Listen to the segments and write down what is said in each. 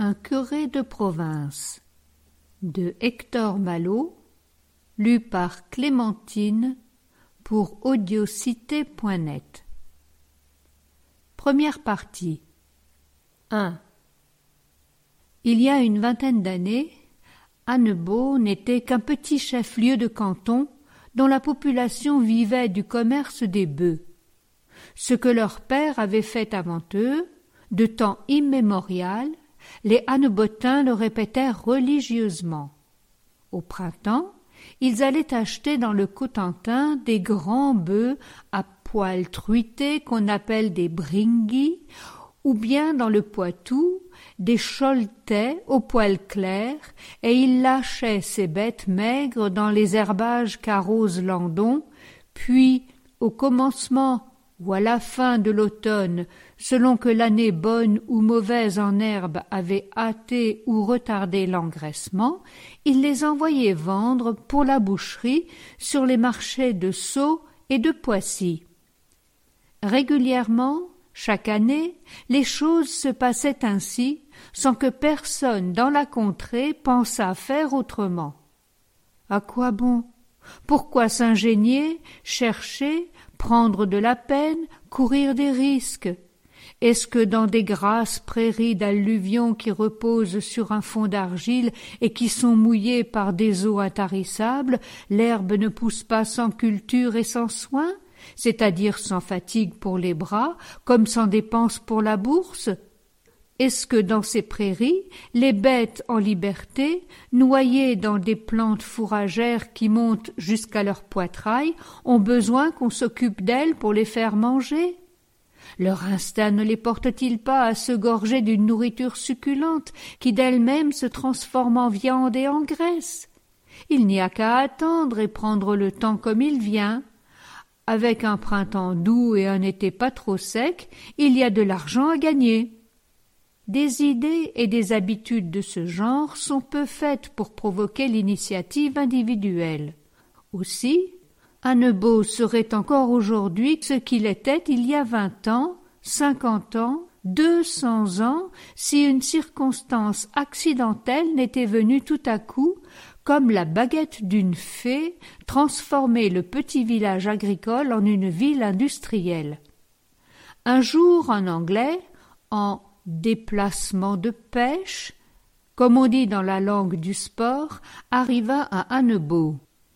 Un curé de province de Hector Malot, lu par Clémentine pour audiocité.net. Première partie. 1. Il y a une vingtaine d'années, Annebault n'était qu'un petit chef-lieu de canton dont la population vivait du commerce des bœufs. Ce que leurs pères avaient fait avant eux, de temps immémorial, les Annebotins le répétèrent religieusement. Au printemps, ils allaient acheter dans le Cotentin des grands bœufs à poils truités qu'on appelle des bringuis, ou bien dans le Poitou, des choletais aux poils clairs, et ils lâchaient ces bêtes maigres dans les herbages qu'arrose Landon, puis, au commencement ou à la fin de l'automne, selon que l'année bonne ou mauvaise en herbe avait hâté ou retardé l'engraissement, il les envoyait vendre pour la boucherie sur les marchés de Sceaux et de Poissy. Régulièrement, chaque année, les choses se passaient ainsi, sans que personne dans la contrée pensât faire autrement. À quoi bon? Pourquoi s'ingénier, chercher, prendre de la peine, courir des risques? Est-ce que dans des grasses prairies d'alluvions qui reposent sur un fond d'argile et qui sont mouillées par des eaux intarissables, l'herbe ne pousse pas sans culture et sans soin, c'est-à-dire sans fatigue pour les bras, comme sans dépense pour la bourse? Est-ce que dans ces prairies, les bêtes en liberté, noyées dans des plantes fourragères qui montent jusqu'à leur poitrail, ont besoin qu'on s'occupe d'elles pour les faire manger? Leur instinct ne les porte-t-il pas à se gorger d'une nourriture succulente qui d'elle-même se transforme en viande et en graisse? Il n'y a qu'à attendre et prendre le temps comme il vient. Avec un printemps doux et un été pas trop sec, il y a de l'argent à gagner. Des idées et des habitudes de ce genre sont peu faites pour provoquer l'initiative individuelle. Aussi, Annebault serait encore aujourd'hui ce qu'il était il y a 20 ans, 50 ans, 200 ans, si une circonstance accidentelle n'était venue tout à coup, comme la baguette d'une fée, transformer le petit village agricole en une ville industrielle. Un jour, un Anglais, en déplacement de pêche, comme on dit dans la langue du sport, arriva à Annebault.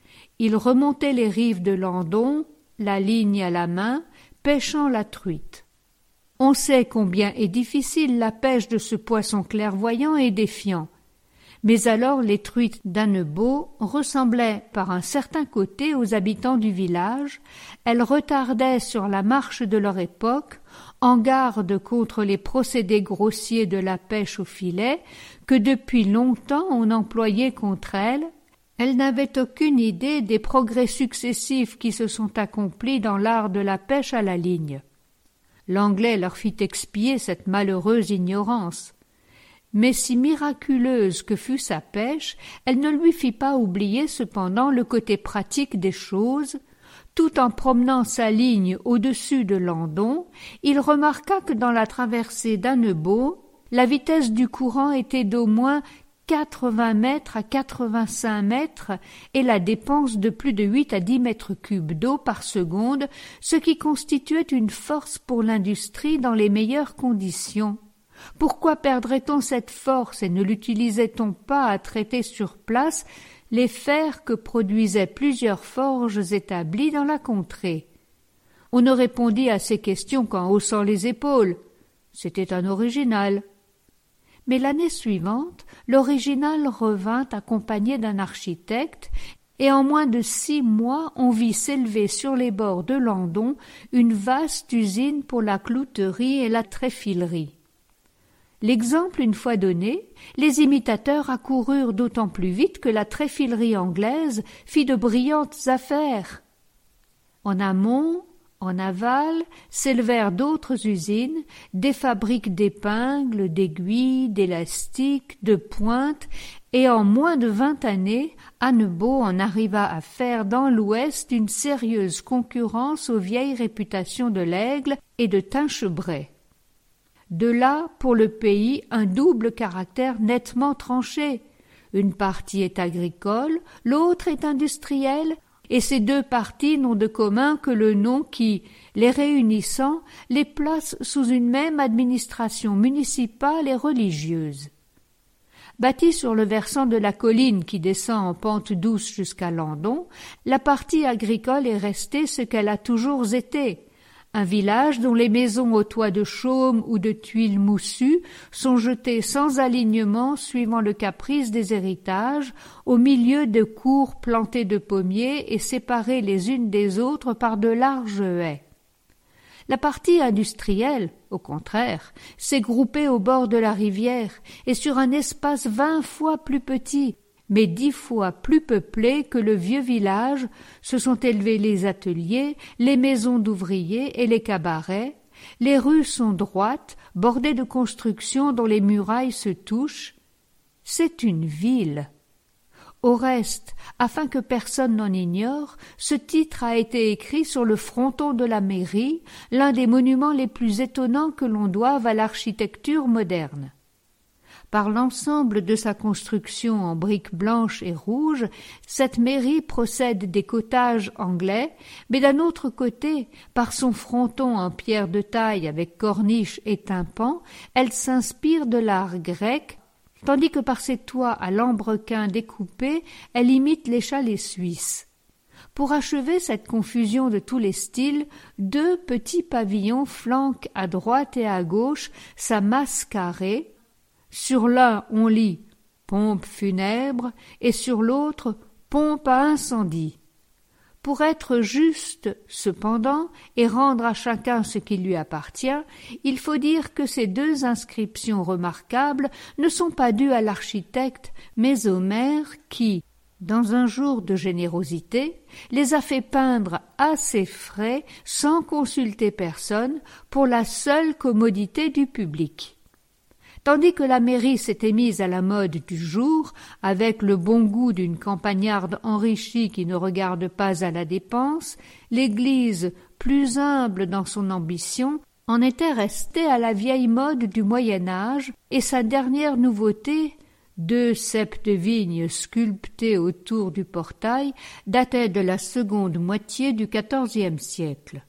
Il remontait les rives de Landon, la ligne à la main, pêchant la truite. On sait combien est difficile la pêche de ce poisson clairvoyant et défiant. Mais alors les truites d'Annebault ressemblaient par un certain côté aux habitants du village, elles retardaient sur la marche de leur époque, en garde contre les procédés grossiers de la pêche au filet que depuis longtemps on employait contre elles. Elles n'avaient aucune idée des progrès successifs qui se sont accomplis dans l'art de la pêche à la ligne. L'Anglais leur fit expier cette malheureuse ignorance. Mais si miraculeuse que fût sa pêche, elle ne lui fit pas oublier cependant le côté pratique des choses. Tout en promenant sa ligne au-dessus de Landon, il remarqua que dans la traversée d'Annebault, la vitesse du courant était d'au moins 80 mètres à 85 mètres et la dépense de plus de 8 à 10 mètres cubes d'eau par seconde, ce qui constituait une force pour l'industrie dans les meilleures conditions. Pourquoi perdrait-on cette force et ne l'utilisait-on pas à traiter sur place les fers que produisaient plusieurs forges établies dans la contrée? On ne répondit à ces questions qu'en haussant les épaules. C'était un original. Mais l'année suivante, l'original revint accompagné d'un architecte, et en moins de 6 mois, on vit s'élever sur les bords de Landon une vaste usine pour la clouterie et la tréfilerie. L'exemple une fois donné, les imitateurs accoururent d'autant plus vite que la tréfilerie anglaise fit de brillantes affaires. En amont, en aval, s'élevèrent d'autres usines, des fabriques d'épingles, d'aiguilles, d'élastiques, de pointes, et en moins de 20 années, Annebault en arriva à faire dans l'Ouest une sérieuse concurrence aux vieilles réputations de l'Aigle et de Tinchebray. De là, pour le pays, un double caractère nettement tranché. Une partie est agricole, l'autre est industrielle, et ces deux parties n'ont de commun que le nom qui, les réunissant, les place sous une même administration municipale et religieuse. Bâtie sur le versant de la colline qui descend en pente douce jusqu'à Landon, la partie agricole est restée ce qu'elle a toujours été, un village dont les maisons aux toits de chaume ou de tuiles moussues sont jetées sans alignement suivant le caprice des héritages, au milieu de cours plantées de pommiers et séparées les unes des autres par de larges haies. La partie industrielle, au contraire, s'est groupée au bord de la rivière et sur un espace 20 fois plus petit, mais 10 fois plus peuplé que le vieux village, se sont élevés les ateliers, les maisons d'ouvriers et les cabarets. Les rues sont droites, bordées de constructions dont les murailles se touchent. C'est une ville. Au reste, afin que personne n'en ignore, ce titre a été écrit sur le fronton de la mairie, l'un des monuments les plus étonnants que l'on doive à l'architecture moderne. Par l'ensemble de sa construction en briques blanches et rouges, cette mairie procède des cottages anglais, mais d'un autre côté, par son fronton en pierre de taille avec corniche et tympan, elle s'inspire de l'art grec, tandis que par ses toits à lambrequins découpés, elle imite les chalets suisses. Pour achever cette confusion de tous les styles, 2 petits pavillons flanquent à droite et à gauche sa masse carrée. Sur l'un on lit « pompe funèbre » et sur l'autre « pompe à incendie ». Pour être juste, cependant, et rendre à chacun ce qui lui appartient, il faut dire que ces 2 inscriptions remarquables ne sont pas dues à l'architecte, mais au maire qui, dans un jour de générosité, les a fait peindre à ses frais, sans consulter personne, pour la seule commodité du public. Tandis que la mairie s'était mise à la mode du jour, avec le bon goût d'une campagnarde enrichie qui ne regarde pas à la dépense, l'Église, plus humble dans son ambition, en était restée à la vieille mode du Moyen-Âge, et sa dernière nouveauté, 2 ceps de vigne sculptés autour du portail, datait de la seconde moitié du XIVe siècle.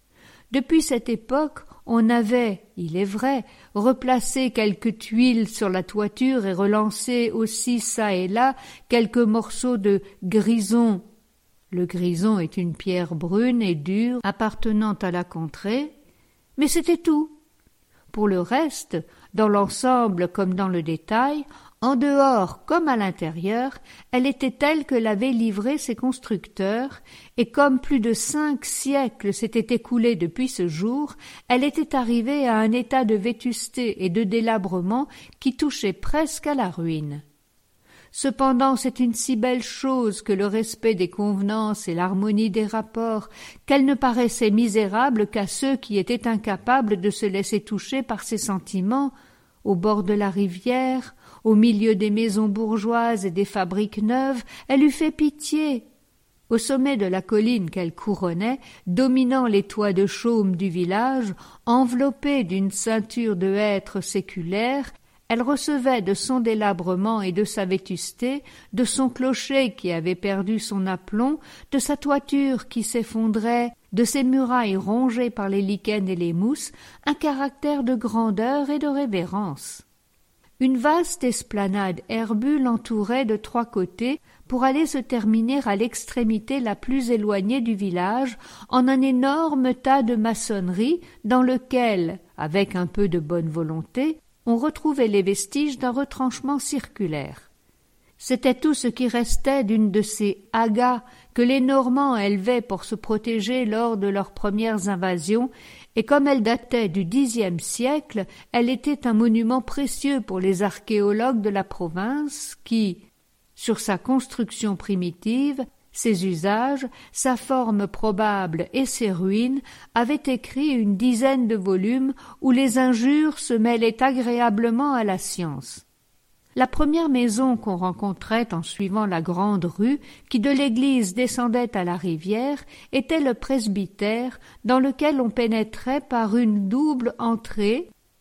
Depuis cette époque, on avait, il est vrai, replacé quelques tuiles sur la toiture et relancé aussi çà et là quelques morceaux de grison. Le grison est une pierre brune et dure appartenant à la contrée, mais c'était tout. Pour le reste, dans l'ensemble comme dans le détail, en dehors comme à l'intérieur, elle était telle que l'avaient livrée ses constructeurs, et comme plus de 5 siècles s'étaient écoulés depuis ce jour, elle était arrivée à un état de vétusté et de délabrement qui touchait presque à la ruine. Cependant, c'est une si belle chose que le respect des convenances et l'harmonie des rapports, qu'elle ne paraissait misérable qu'à ceux qui étaient incapables de se laisser toucher par ses sentiments, au bord de la rivière, au milieu des maisons bourgeoises et des fabriques neuves, elle eût fait pitié. Au sommet de la colline qu'elle couronnait, dominant les toits de chaume du village, enveloppée d'une ceinture de hêtres séculaires, elle recevait de son délabrement et de sa vétusté, de son clocher qui avait perdu son aplomb, de sa toiture qui s'effondrait, de ses murailles rongées par les lichens et les mousses, un caractère de grandeur et de révérence. Une vaste esplanade herbue l'entourait de 3 côtés pour aller se terminer à l'extrémité la plus éloignée du village, en un énorme tas de maçonnerie dans lequel, avec un peu de bonne volonté, on retrouvait les vestiges d'un retranchement circulaire. C'était tout ce qui restait d'une de ces agas que les Normands élevaient pour se protéger lors de leurs premières invasions, et comme elle datait du Xe siècle, elle était un monument précieux pour les archéologues de la province qui, sur sa construction primitive, ses usages, sa forme probable et ses ruines, avaient écrit une dizaine de volumes où les injures se mêlaient agréablement à la science. La première maison qu'on rencontrait en suivant la grande rue qui de l'église descendait à la rivière était le presbytère dans lequel on pénétrait par une double entrée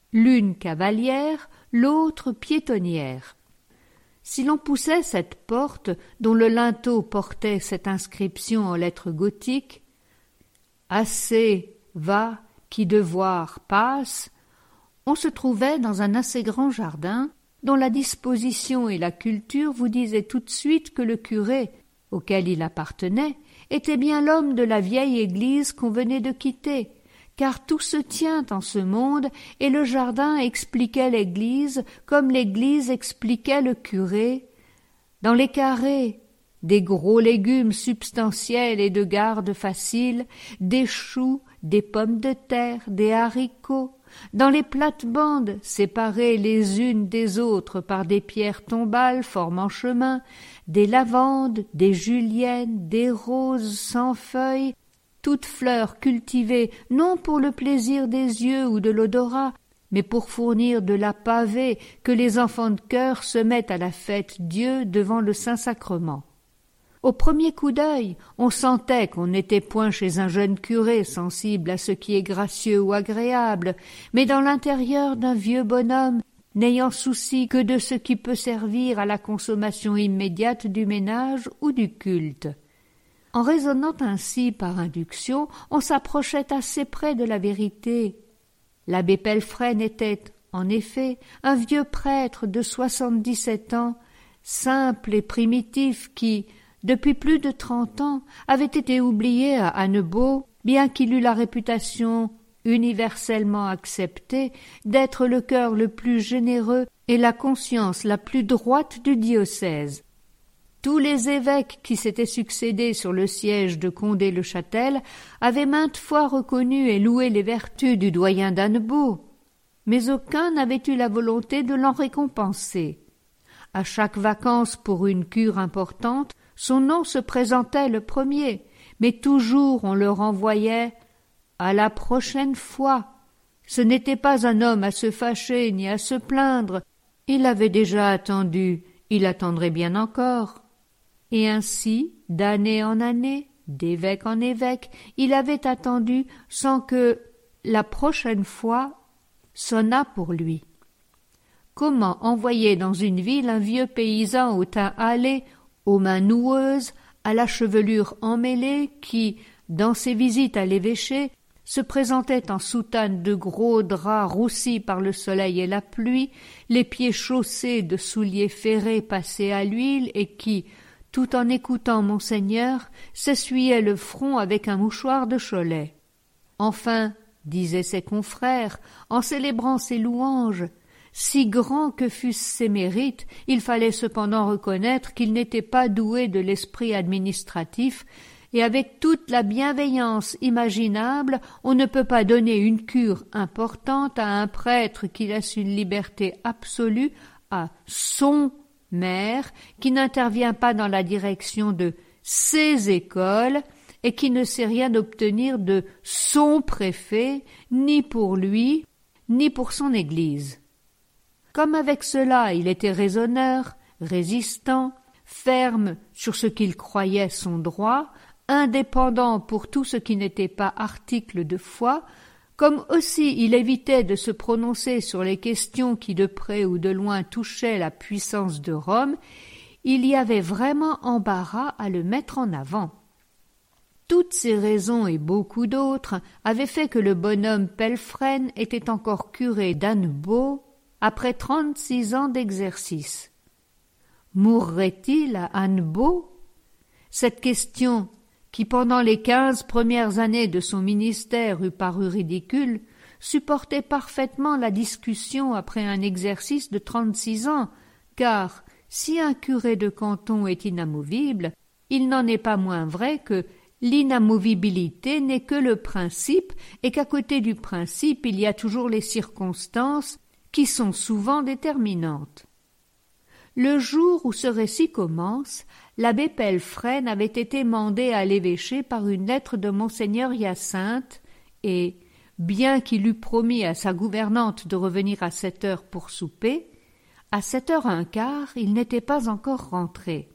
l'une cavalière, l'autre piétonnière. Si l'on poussait cette porte, dont le linteau portait cette inscription en lettres gothiques, « Assez va, qui devoir passe », on se trouvait dans un assez grand jardin, dont la disposition et la culture vous disaient tout de suite que le curé, auquel il appartenait, était bien l'homme de la vieille église qu'on venait de quitter, car tout se tient en ce monde, et le jardin expliquait l'église comme l'église expliquait le curé. Dans les carrés, des gros légumes substantiels et de garde facile, des choux, des pommes de terre, des haricots. Dans les plates-bandes, séparées les unes des autres par des pierres tombales formant chemin, des lavandes, des juliennes, des roses sans feuilles, toutes fleurs cultivées non pour le plaisir des yeux ou de l'odorat, mais pour fournir de la pavée que les enfants de chœur se mettent à la fête Dieu devant le Saint-Sacrement. Au premier coup d'œil, on sentait qu'on n'était point chez un jeune curé sensible à ce qui est gracieux ou agréable, mais dans l'intérieur d'un vieux bonhomme, n'ayant souci que de ce qui peut servir à la consommation immédiate du ménage ou du culte. En raisonnant ainsi par induction, on s'approchait assez près de la vérité. L'abbé Pelfrène était, en effet, un vieux prêtre de 77 ans, simple et primitif qui, depuis plus de 30 ans, avait été oublié à Annebault, bien qu'il eût la réputation universellement acceptée d'être le cœur le plus généreux et la conscience la plus droite du diocèse. Tous les évêques qui s'étaient succédé sur le siège de Condé-le-Châtel avaient maintes fois reconnu et loué les vertus du doyen d'Annebault, mais aucun n'avait eu la volonté de l'en récompenser. À chaque vacance pour une cure importante, son nom se présentait le premier, mais toujours on le renvoyait « à la prochaine fois ». Ce n'était pas un homme à se fâcher ni à se plaindre. Il avait déjà attendu, il attendrait bien encore. Et ainsi, d'année en année, d'évêque en évêque, il avait attendu sans que la prochaine fois sonnât pour lui. Comment envoyer dans une ville un vieux paysan au teint hâlé, aux mains noueuses, à la chevelure emmêlée, qui, dans ses visites à l'évêché, se présentait en soutane de gros draps roussis par le soleil et la pluie, les pieds chaussés de souliers ferrés passés à l'huile et qui, tout en écoutant Monseigneur, s'essuyait le front avec un mouchoir de Cholet. Enfin, disaient ses confrères, en célébrant ses louanges, si grands que fussent ses mérites, il fallait cependant reconnaître qu'il n'était pas doué de l'esprit administratif, et avec toute la bienveillance imaginable, on ne peut pas donner une cure importante à un prêtre qui laisse une liberté absolue à son maire, qui n'intervient pas dans la direction de ses écoles et qui ne sait rien obtenir de son préfet, ni pour lui, ni pour son église. Comme avec cela il était raisonneur, résistant, ferme sur ce qu'il croyait son droit, indépendant pour tout ce qui n'était pas article de foi, comme aussi il évitait de se prononcer sur les questions qui de près ou de loin touchaient la puissance de Rome, il y avait vraiment embarras à le mettre en avant. Toutes ces raisons et beaucoup d'autres avaient fait que le bonhomme Pelfrène était encore curé d'Annebault après 36 ans d'exercice. Mourrait-il à Annebault? Cette question, qui pendant les 15 premières années de son ministère eût paru ridicule, supportait parfaitement la discussion après un exercice de 36 ans, car si un curé de canton est inamovible, il n'en est pas moins vrai que l'inamovibilité n'est que le principe et qu'à côté du principe il y a toujours les circonstances qui sont souvent déterminantes. Le jour où ce récit commence, l'abbé Pelfrène avait été mandé à l'évêché par une lettre de Monseigneur Hyacinthe et, bien qu'il eût promis à sa gouvernante de revenir à 7 heures pour souper, à 7h15 il n'était pas encore rentré.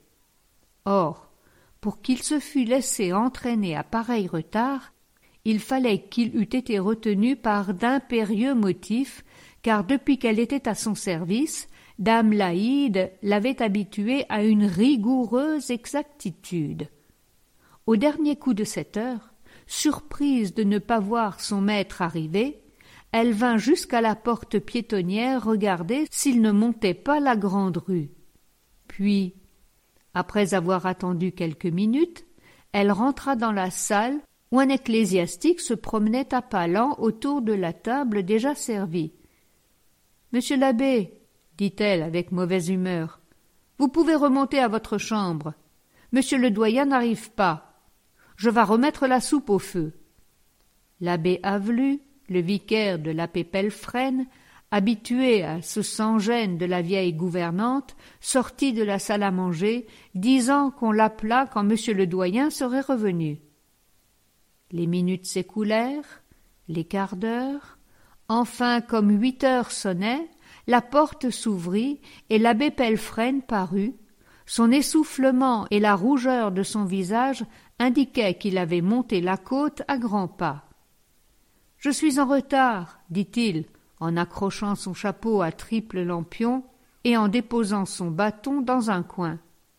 Or, pour qu'il se fût laissé entraîner à pareil retard, il fallait qu'il eût été retenu par d'impérieux motifs, car depuis qu'elle était à son service, dame Laïde l'avait habituée à une rigoureuse exactitude. Au dernier coup de 7 heures, surprise de ne pas voir son maître arriver, elle vint jusqu'à la porte piétonnière regarder s'il ne montait pas la grande rue. Puis, après avoir attendu quelques minutes, elle rentra dans la salle où un ecclésiastique se promenait à pas lents autour de la table déjà servie. « Monsieur l'abbé, dit-elle avec mauvaise humeur, vous pouvez remonter à votre chambre. Monsieur le doyen n'arrive pas. Je vas remettre la soupe au feu. » L'abbé Avelu, le vicaire de l'abbé Pelfrène, habitué à ce sans-gêne de la vieille gouvernante, sortit de la salle à manger, disant qu'on l'appelât quand monsieur le doyen serait revenu. Les minutes s'écoulèrent, les quarts d'heure. Enfin, comme 8 heures sonnaient, la porte s'ouvrit et l'abbé Pelfrène parut. Son essoufflement et la rougeur de son visage indiquaient qu'il avait monté la côte à grands pas. « Je suis en retard, dit-il, en accrochant son chapeau à triple lampion et en déposant son bâton dans un coin.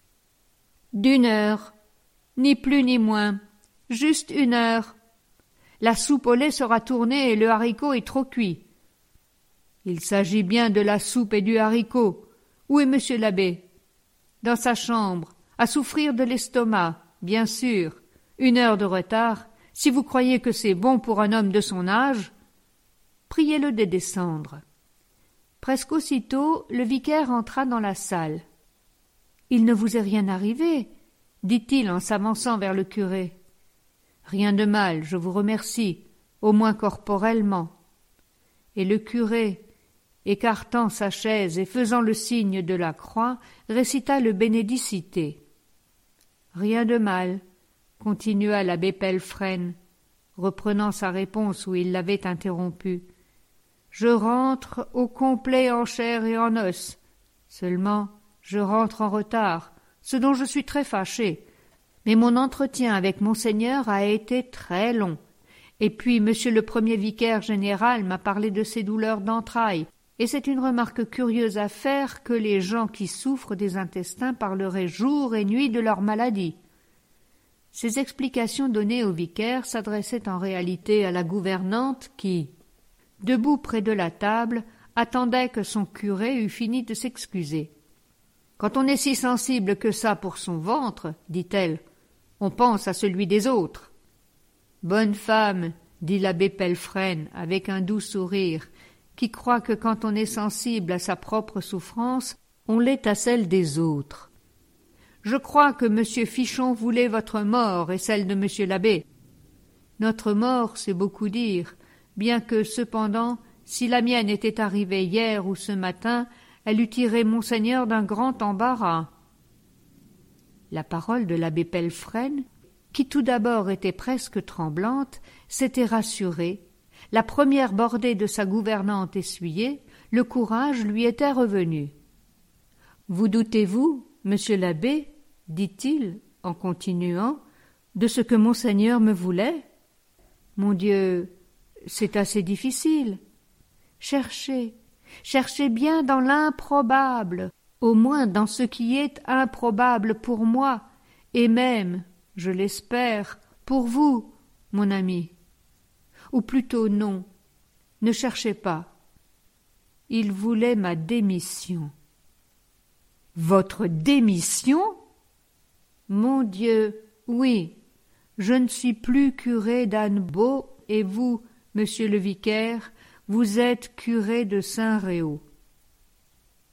« d'1 heure, ni plus ni moins, juste 1 heure. La soupe au lait sera tournée et le haricot est trop cuit. » « Il s'agit bien de la soupe et du haricot. Où est monsieur l'abbé ? » ?»« Dans sa chambre, à souffrir de l'estomac, bien sûr. 1 heure de retard. Si vous croyez que c'est bon pour un homme de son âge, priez-le de descendre. » Presque aussitôt, le vicaire entra dans la salle. « Il ne vous est rien arrivé, » dit-il en s'avançant vers le curé. « Rien de mal, je vous remercie, au moins corporellement. » Et le curé, écartant sa chaise et faisant le signe de la croix, récita le Benedicite. « Rien de mal, » continua l'abbé Pelfrène, reprenant sa réponse où il l'avait interrompue. « Je rentre au complet en chair et en os. Seulement, je rentre en retard, ce dont je suis très fâché. Mais mon entretien avec monseigneur a été très long. Et puis monsieur le premier vicaire général m'a parlé de ses douleurs d'entrailles, et c'est une remarque curieuse à faire que les gens qui souffrent des intestins parleraient jour et nuit de leur maladie. » Ces explications données au vicaire s'adressaient en réalité à la gouvernante qui, debout près de la table, attendait que son curé eût fini de s'excuser. « Quand on est si sensible que ça pour son ventre, dit-elle, on pense à celui des autres. »« Bonne femme, dit l'abbé Pelfrène avec un doux sourire, qui croit que quand on est sensible à sa propre souffrance, on l'est à celle des autres. Je crois que monsieur Fichon voulait votre mort et celle de monsieur l'abbé. Notre mort, c'est beaucoup dire, bien que, cependant, si la mienne était arrivée hier ou ce matin, elle eût tiré monseigneur d'un grand embarras. » La parole de l'abbé Pelfrène, qui tout d'abord était presque tremblante, s'était rassurée. La première bordée de sa gouvernante essuyée, le courage lui était revenu. « Vous doutez-vous, monsieur l'abbé, dit-il, en continuant, de ce que monseigneur me voulait ? Mon Dieu, c'est assez difficile. Cherchez bien dans l'improbable, au moins dans ce qui est improbable pour moi, et même, je l'espère, pour vous, mon ami. Ou plutôt non, ne cherchez pas. Il voulait ma démission. » »« Votre démission ? » ?»« Mon Dieu, oui, je ne suis plus curé d'Annebault, et vous, monsieur le vicaire, vous êtes curé de Saint-Réau.